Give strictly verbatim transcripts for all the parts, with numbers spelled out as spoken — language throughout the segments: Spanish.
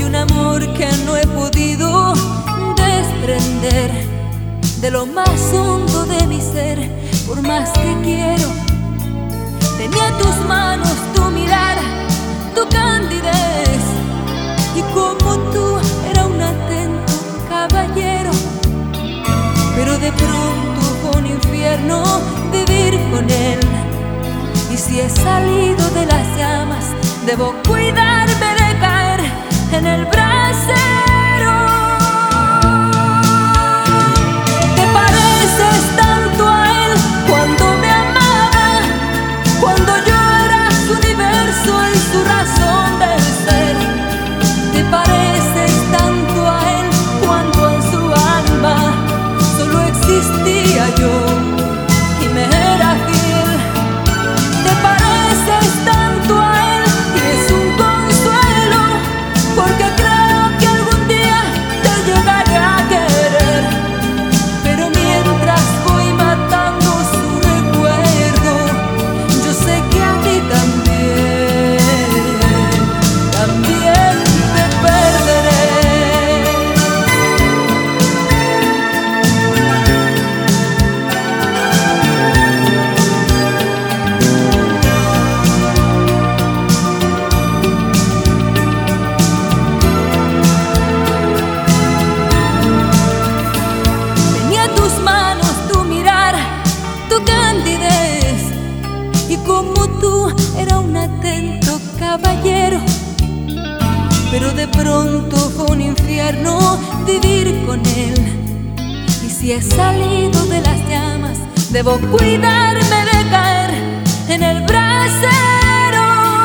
un amor que no he podido desprender de lo más hondo de mi ser. Por más que quiero, tenía tus manos, tu mirada, tu candidez, y como tú era un atento caballero. Pero de pronto fue un infierno vivir con él, y si he salido de las llamas, debo cuidarme de caer en el brasero. Te pareces tanto a él cuando me amaba, cuando yo era su universo y su razón de ser. Te pareces tanto a él cuando en su alma solo existía yo y me era fiel. Te pareces tanto a él y es un consuelo, porque creo que algún día te llegaré a querer. Pero mientras voy matando su recuerdo, yo sé que a ti también, también te perderé. Y como tú era un atento caballero, pero de pronto fue un infierno vivir con él. Y si he salido de las llamas, debo cuidarme de caer en el brasero.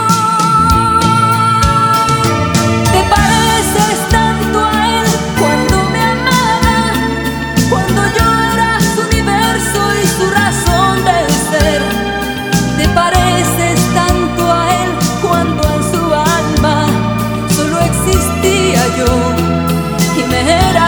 Te pareces tanto a él cuando me amaba, cuando yo era su universo y su razón de ser. Te pareces tanto a él cuando en su alma solo existía yo y me era